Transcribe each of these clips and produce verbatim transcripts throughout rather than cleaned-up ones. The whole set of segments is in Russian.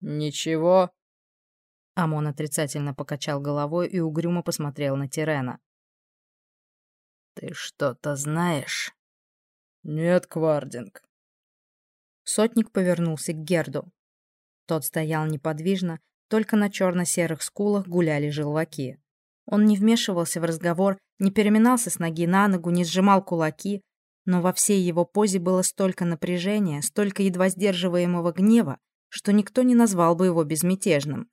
«Ничего?» Амон отрицательно покачал головой и угрюмо посмотрел на Тирена. «Ты что-то знаешь?» «Нет, Квардинг». Сотник повернулся к Герду. Тот стоял неподвижно, только на черно-серых скулах гуляли желваки. Он не вмешивался в разговор, не переминался с ноги на ногу, не сжимал кулаки, но во всей его позе было столько напряжения, столько едва сдерживаемого гнева, что никто не назвал бы его безмятежным.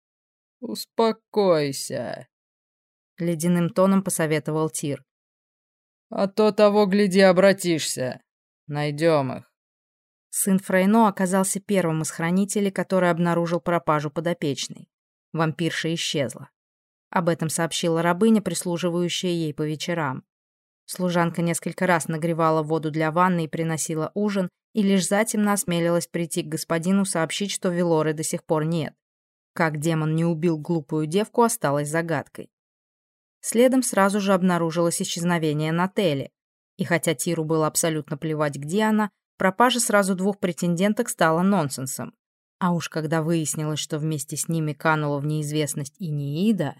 «Успокойся», — ледяным тоном посоветовал Тир. «А то того, гляди, обратишься. Найдем их». Сын Фрейно оказался первым из хранителей, который обнаружил пропажу подопечной. Вампирша исчезла. Об этом сообщила рабыня, прислуживающая ей по вечерам. Служанка несколько раз нагревала воду для ванны и приносила ужин, и лишь затем осмелилась прийти к господину сообщить, что Велоры до сих пор нет. Как демон не убил глупую девку, осталось загадкой. Следом сразу же обнаружилось исчезновение Нателли, и хотя Тиру было абсолютно плевать, где она, пропажа сразу двух претенденток стала нонсенсом. А уж когда выяснилось, что вместе с ними канула в неизвестность и Неида...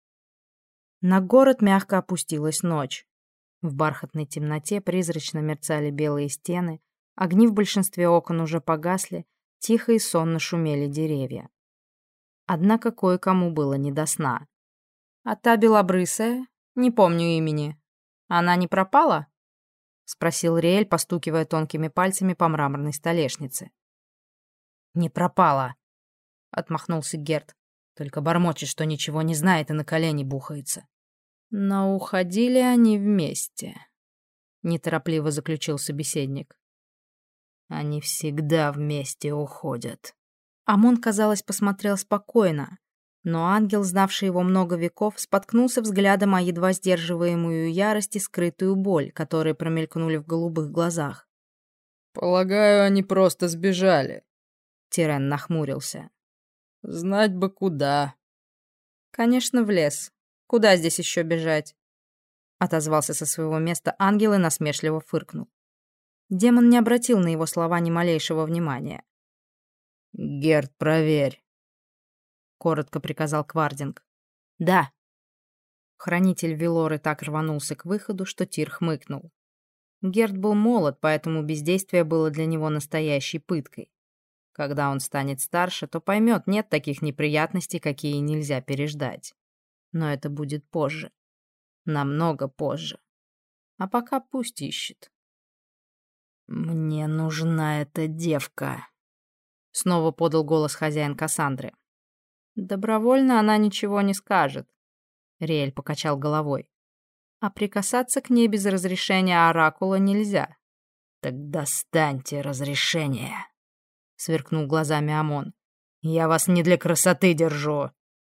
На город мягко опустилась ночь. В бархатной темноте призрачно мерцали белые стены, огни в большинстве окон уже погасли, тихо и сонно шумели деревья. Однако кое-кому было не до сна. «А та белобрысая? Не помню имени. Она не пропала?» — спросил Риэль, постукивая тонкими пальцами по мраморной столешнице. «Не пропала», — отмахнулся Герд. «Только бормочет, что ничего не знает и на колени бухается». «Но уходили они вместе», — неторопливо заключил собеседник. «Они всегда вместе уходят». Амон, казалось, посмотрел спокойно, но ангел, знавший его много веков, споткнулся взглядом о едва сдерживаемую ярость и скрытую боль, которые промелькнули в голубых глазах. «Полагаю, они просто сбежали». Тирен нахмурился. «Знать бы куда». «Конечно, в лес. Куда здесь еще бежать?» Отозвался со своего места ангел и насмешливо фыркнул. Демон не обратил на его слова ни малейшего внимания. «Герд, проверь», — коротко приказал Квардинг. «Да». Хранитель Велоры так рванулся к выходу, что Тир хмыкнул. Герд был молод, поэтому бездействие было для него настоящей пыткой. Когда он станет старше, то поймет, нет таких неприятностей, какие нельзя переждать. Но это будет позже. Намного позже. А пока пусть ищет. «Мне нужна эта девка», — снова подал голос хозяин Кассандры. «Добровольно она ничего не скажет», — Риэль покачал головой. «А прикасаться к ней без разрешения Оракула нельзя». «Так достаньте разрешение», — сверкнул глазами Амон. «Я вас не для красоты держу».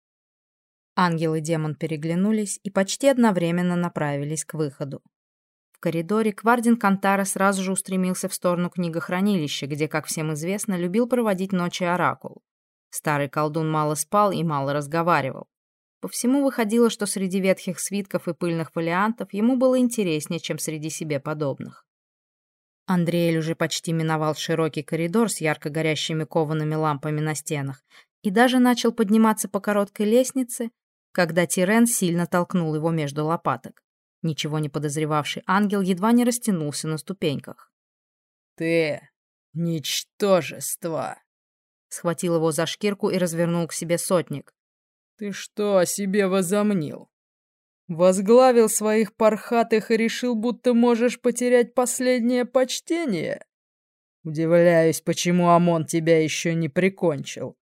Ангел и демон переглянулись и почти одновременно направились к выходу. В коридоре Квардин Кантара сразу же устремился в сторону книгохранилища, где, как всем известно, любил проводить ночи Оракул. Старый колдун мало спал и мало разговаривал. По всему выходило, что среди ветхих свитков и пыльных фолиантов ему было интереснее, чем среди себе подобных. Андреэль уже почти миновал широкий коридор с ярко горящими коваными лампами на стенах и даже начал подниматься по короткой лестнице, когда Тирен сильно толкнул его между лопаток. Ничего не подозревавший ангел едва не растянулся на ступеньках. «Ты — ничтожество!» Схватил его за шкирку и развернул к себе сотник. «Ты что о себе возомнил? Возглавил своих пархатых и решил, будто можешь потерять последнее почтение? Удивляюсь, почему Амон тебя еще не прикончил».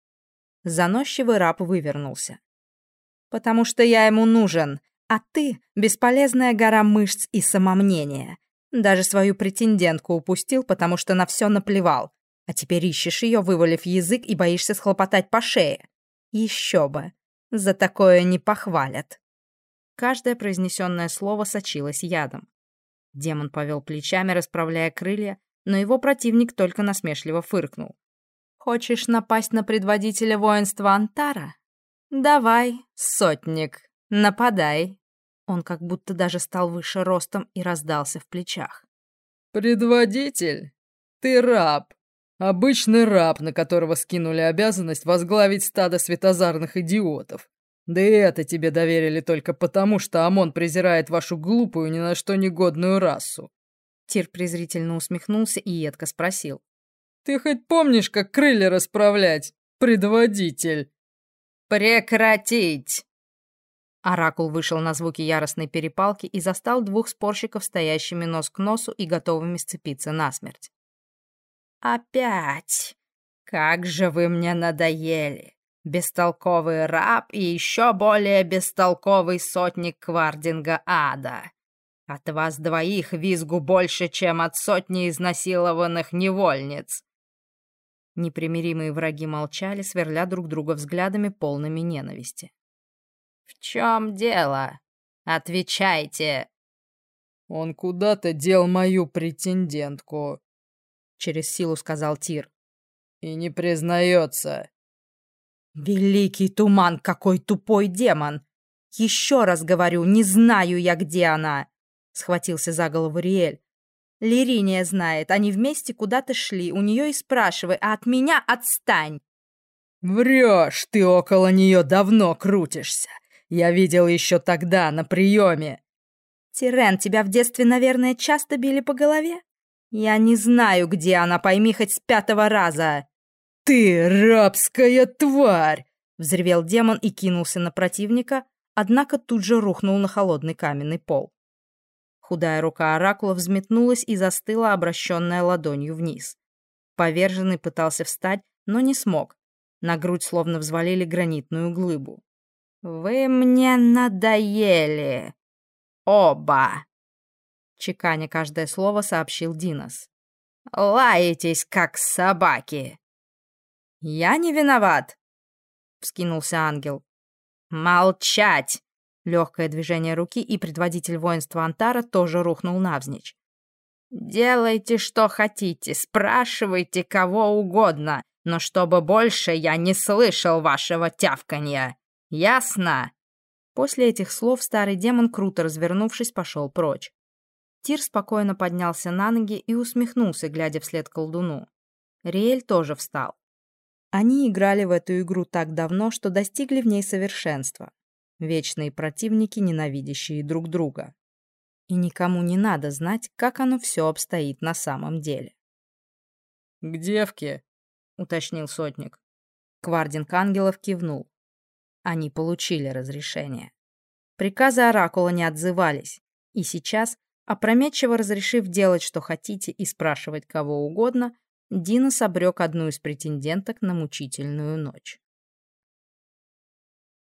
Заносчивый раб вывернулся. «Потому что я ему нужен, а ты — бесполезная гора мышц и самомнения. Даже свою претендентку упустил, потому что на все наплевал. А теперь ищешь ее, вывалив язык, и боишься схлопотать по шее. Еще бы. За такое не похвалят». Каждое произнесенное слово сочилось ядом. Демон повел плечами, расправляя крылья, но его противник только насмешливо фыркнул. «Хочешь напасть на предводителя воинства Антара? Давай, сотник, нападай». Он как будто даже стал выше ростом и раздался в плечах. «Предводитель? Ты раб. Обычный раб, на которого скинули обязанность возглавить стадо светозарных идиотов. Да и это тебе доверили только потому, что Амон презирает вашу глупую, ни на что негодную расу». Тир презрительно усмехнулся и едко спросил. «Ты хоть помнишь, как крылья расправлять, предводитель?» «Прекратить!» Оракул вышел на звуки яростной перепалки и застал двух спорщиков, стоящими нос к носу и готовыми сцепиться насмерть. «Опять! Как же вы мне надоели! Бестолковый раб и еще более бестолковый сотник Квардинга Ада! От вас двоих визгу больше, чем от сотни изнасилованных невольниц!» Непримиримые враги молчали, сверля друг друга взглядами, полными ненависти. «В чем дело? Отвечайте!» «Он куда-то дел мою претендентку», — через силу сказал Тир. «И не признается». «Великий туман, какой тупой демон! Еще раз говорю, не знаю я, где она!» — схватился за голову Риэль. «Лириния знает, они вместе куда-то шли, у нее и спрашивай, а от меня отстань!» «Врешь, ты около нее давно крутишься. Я видел еще тогда, на приеме». «Тирен, тебя в детстве, наверное, часто били по голове? Я не знаю, где она, пойми хоть с пятого раза!» «Ты рабская тварь!» — взревел демон и кинулся на противника, однако тут же рухнул на холодный каменный пол. Худая рука оракула взметнулась и застыла, обращенная ладонью вниз. Поверженный пытался встать, но не смог. На грудь словно взвалили гранитную глыбу. «Вы мне надоели! Оба!» Чеканя каждое слово, сообщил Динос. «Лаетесь, как собаки!» «Я не виноват!» — вскинулся ангел. «Молчать!» Легкое движение руки, и предводитель воинства Антара тоже рухнул навзничь. «Делайте, что хотите, спрашивайте кого угодно, но чтобы больше я не слышал вашего тявканья. Ясно?» После этих слов старый демон, круто развернувшись, пошел прочь. Тир спокойно поднялся на ноги и усмехнулся, глядя вслед колдуну. Риэль тоже встал. Они играли в эту игру так давно, что достигли в ней совершенства. Вечные противники, ненавидящие друг друга. И никому не надо знать, как оно все обстоит на самом деле. «К девке», — уточнил сотник. Квардинг ангелов кивнул. Они получили разрешение. Приказы оракула не отзывались, и сейчас, опрометчиво разрешив делать, что хотите, и спрашивать кого угодно, Динос обрек одну из претенденток на мучительную ночь.